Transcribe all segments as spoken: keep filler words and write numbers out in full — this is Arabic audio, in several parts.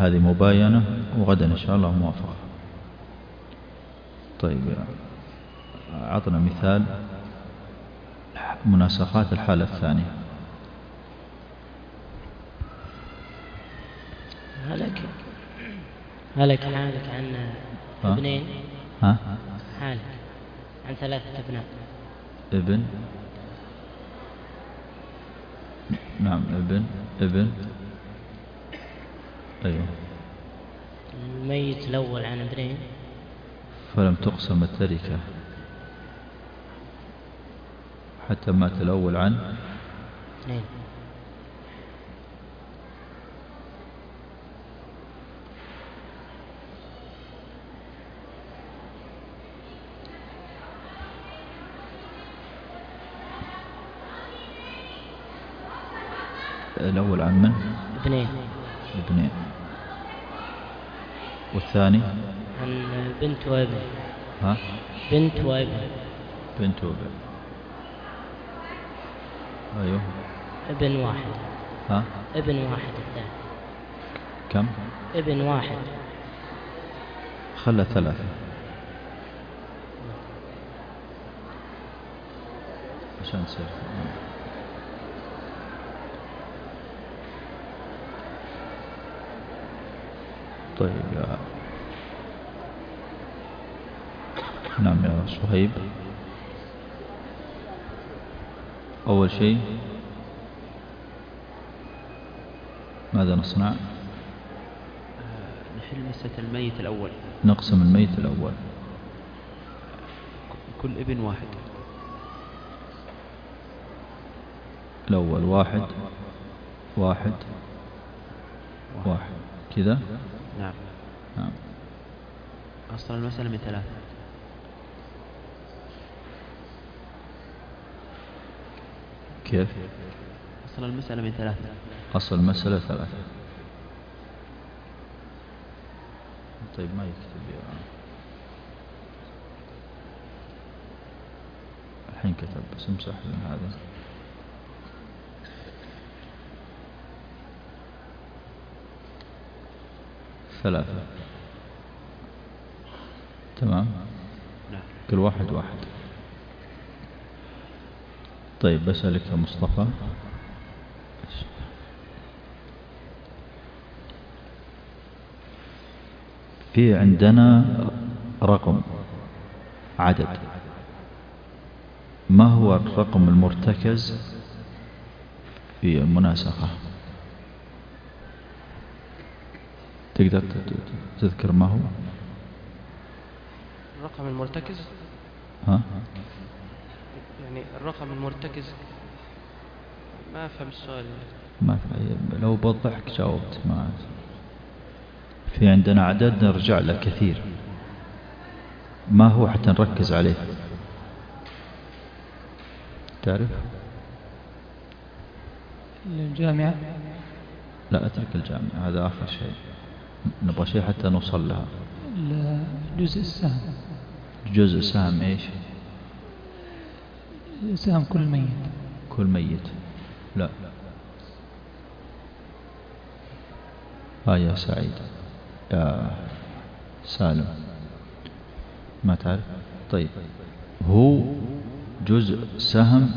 هذه مباينة وغدا إن شاء الله موافقة. طيب أعطنا مثال مناسخات الحالة الثانية. هلك هلك حالك عن ابنين. ها؟ حالك عن ثلاثة أبناء. ابن، نعم ابن ابن أيوه. الميت الأول عن ابنين فلم تقسم التركة حتى مات الأول عن اثنين. الأول عن من؟ ابنين. ابنين. والثاني عن بنت وابن. ها؟ بنت وابن. بنت وابن. أيوه. ابن واحد. ها؟ ابن واحد الثاني. كم؟ ابن واحد. خلى ثلاثة عشان تصير. طيب يا نعم يا صهيب. أول شيء ماذا نصنع؟ نحل مسألة الميت الأول. نقسم الميت الأول. كل ابن واحد. الأول واحد واحد واحد كذا. نعم. نعم. أصل المسألة من ثلاثة. كيف؟ أصل المسألة من ثلاثة. أصل المسألة ثلاثة. طيب ما يكتب يا الحين كتب بس امسح من هذا. ثلاثة. تمام. نعم. كل واحد واحد. طيب بسألك يا مصطفى، في عندنا رقم عدد، ما هو الرقم المرتكز في المناسخة؟ تقدر تذكر ما هو الرقم المرتكز؟ ها؟ يعني الرقم المرتكز ما أفهم السؤال. ما لو بوضحك جاوبت. ما في عندنا عدد نرجع له كثير، ما هو حتى نركز عليه؟ تعرف؟ الجامعة. لا اترك الجامعة، هذا آخر شيء، نبغى شيء حتى نوصل لها. جزء السهم. جزء سهم ايش؟ سهم كل ميت. كل ميت. لا. ها يا سعيد يا سالم ما تعرف؟ طيب هو جزء سهم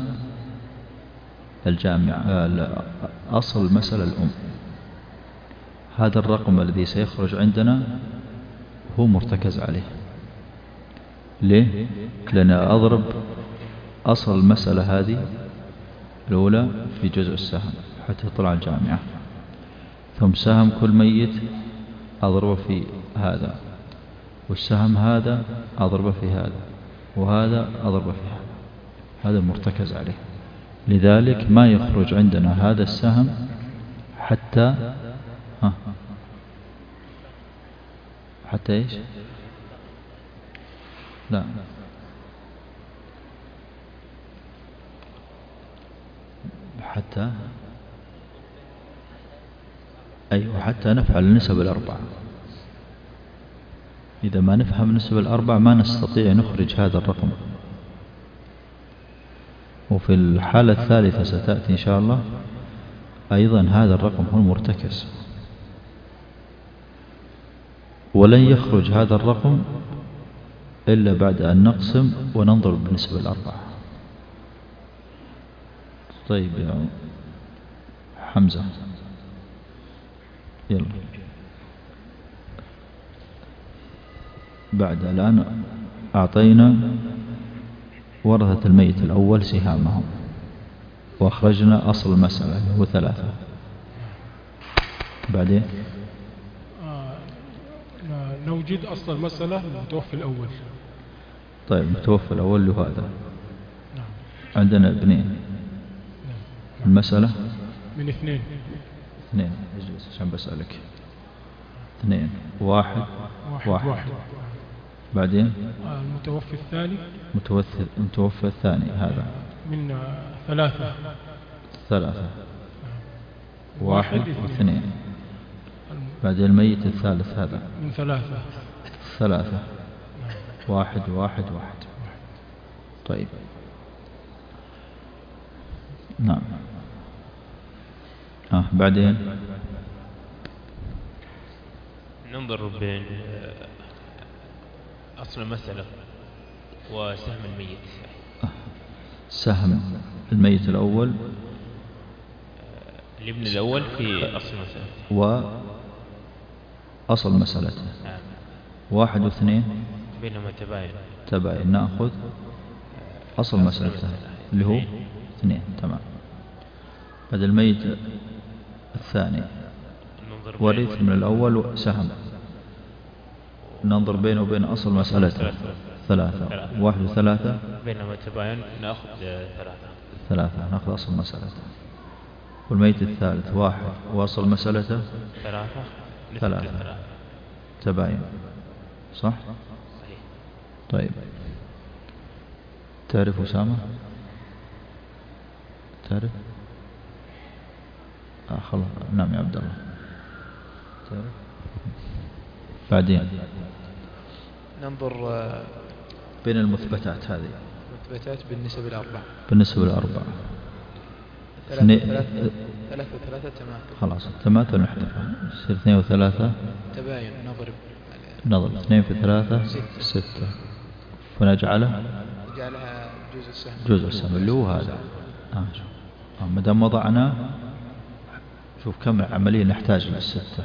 الجامعة، أصل المسألة الأم. هذا الرقم الذي سيخرج عندنا هو مرتكز عليه. ليه؟ لأن أضرب أصل المسألة هذه الأولى في جزء السهم حتى يطلع الجامعة، ثم سهم كل ميت أضربه في هذا، والسهم هذا أضربه في هذا، وهذا أضربه في هذا. هذا مرتكز عليه، لذلك ما يخرج عندنا هذا السهم حتى ها حتى إيش؟ لا حتى أيوة حتى نفعل النسب الأربعة. إذا ما نفهم النسب الأربعة ما نستطيع نخرج هذا الرقم. وفي الحالة الثالثة ستأتي إن شاء الله أيضا هذا الرقم هو المرتكز. ولن يخرج هذا الرقم إلا بعد أن نقسم وننظر بالنسبة الأربعة. طيب يا حمزة يلا بعد الآن أعطينا ورثة الميت الأول سهامهم وأخرجنا أصل المسألة هو ثلاثة. بعدين آه نوجد أصل المسألة المتوفي الأول. طيب المتوفى الأول له هذا. نعم. عندنا ابنين. نعم. المسألة من اثنين. اثنين اجلس عشان بسألك. اثنين واحد واحد, واحد. واحد. بعدين آه المتوفي الثاني متوفى المتوفى الثاني هذا من آه ثلاثة. ثلاثة. نعم. واحد واثنين. بعدين الميت الثالث هذا من ثلاثة. ثلاثة. نعم. واحد واحد واحد. طيب نعم. آه بعدين ننظر بين أصل المسألة وسهم الميت. سهم الميت الأول الابن الأول في أصل المسألة وأصل مسألته. نعم. واحد واثنين بينما تباين تباين نأخذ أصل مسألته اللي هو اثنين. تمام. بعد الميت الثاني ورث من الأول سهم ننظر بينه وبين أصل مسألته ثلاثة. واحد وثلاثة بينما تباين نأخذ ثلاثة. ثلاثة نأخذ أصل مسألته. والميت الثالث واحد وأصل مسألته ثلاثة. ثلاثة تباين. صح؟ صحيح. طيب تعرف أسامة؟ تعرف؟ آه خلاص. نعم يا عبد الله تعرف؟ بعدين ننظر آه بين المثبتات هذه مثبتات بالنسب الأربعة. بالنسبة للأربعة ثلاثة ثلاثة ثلاثة ثلاثة تماثل. خلاص التماثل نحذفها يصير اثنين وثلاثة تباين نضرب نضرب اثنين في ثلاثة ستة, ستة. فنجعله نجعلها جزء السهم جزء السهم اللي هو هذا. آه شوف آه ما دام وضعنا شوف كم عملية نحتاج للستة.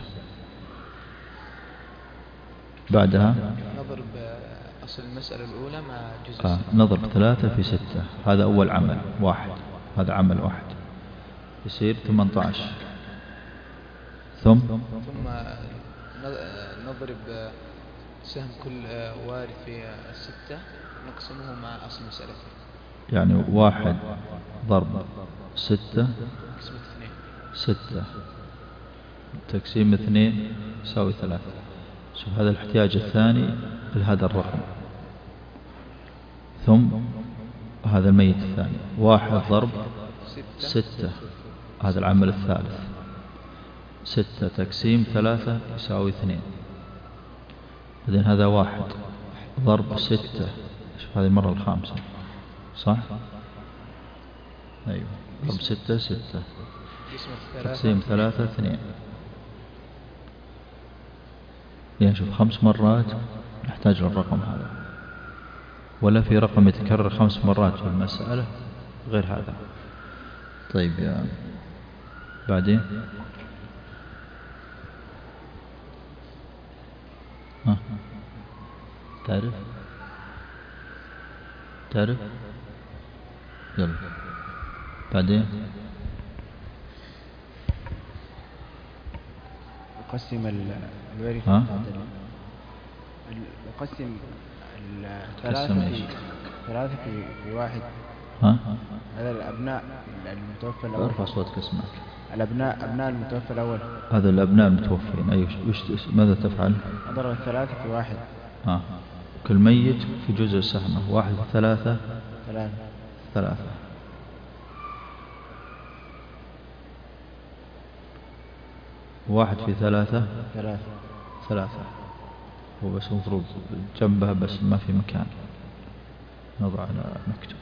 بعدها نضرب أصل المسألة الأولى مع جزء آه السهم. نضرب ثلاثة في ستة. هذا أول عمل واحد. هذا عمل واحد يصير ثمانية عشر. ثم ثم نضرب سهم كل وارث في الستة نقسمه مع أصل مسألته. يعني واحد ضرب ستة قسمة اثنين. ستة تقسيم اثنين يساوي ثلاثة. شوف هذا الاحتياج الثاني لهذا الرقم. ثم هذا الميت الثاني واحد ضرب ستة هذا العمل الثالث. ستة تقسيم ثلاثة يساوي اثنين. إذن هذا واحد ضرب ستة. شوف هذه المرة الخامسة صح؟ أيوة ضرب ستة ستة تقسيم ثلاثة اثنين. يعني شوف خمس مرات نحتاج للرقم هذا ولا في رقم يتكرر خمس مرات في المسألة غير هذا. طيب يا بعدين ها تعرف تعرف يلا بعدين نقسم الوارث ها نقسم تقسم الثلاثة ايش؟ في ثلاثة في في واحد. ها هذا الأبناء المتوفى الأول. ارفع صوتك اسمعك. الأبناء أبناء المتوفى الأول. هذا الأبناء المتوفين أيوة وش ماذا تفعل؟ نضرب الثلاثة في واحد. ها كل ميت في جزء سهمه. واحد ثلاثة ثلاثة ثلاثة. واحد في ثلاثة ثلاثة ثلاثة. هو بس مفروض جنبها بس ما في مكان نضع على مكتوب.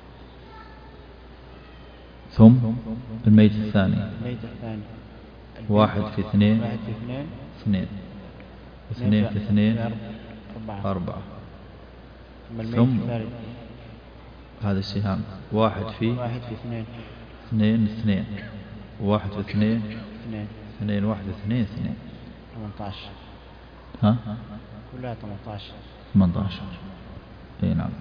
ثم الميت الثاني الميت الثاني واحد في اثنين واحد في اثنين اثنين اثنين في اثنين أربعة. أربعة. ثم الميت ثم الثالث هذا السهام واحد في واحد في اثنين اثنين اثنين واحد في اثنين اثنين اثنين واحد اثنين اثنين ثمانية عشر. ها كلها ثمانية عشر. ثمانية عشر. اي نعم.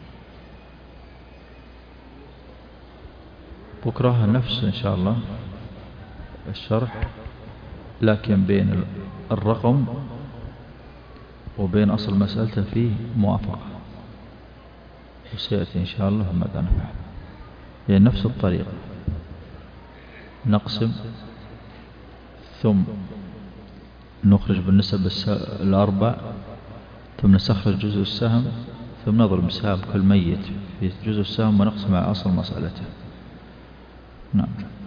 بكرة نفس إن شاء الله الشرح، لكن بين الرقم وبين أصل مسألته فيه موافقة، وسيأتي إن شاء الله ماذا نفعل. هي نفس الطريقة، نقسم ثم نخرج بالنسب الأربع، ثم نستخرج جزء السهم، ثم نضرب سهم كل ميت في جزء السهم ونقسم على أصل مسألته. نعم.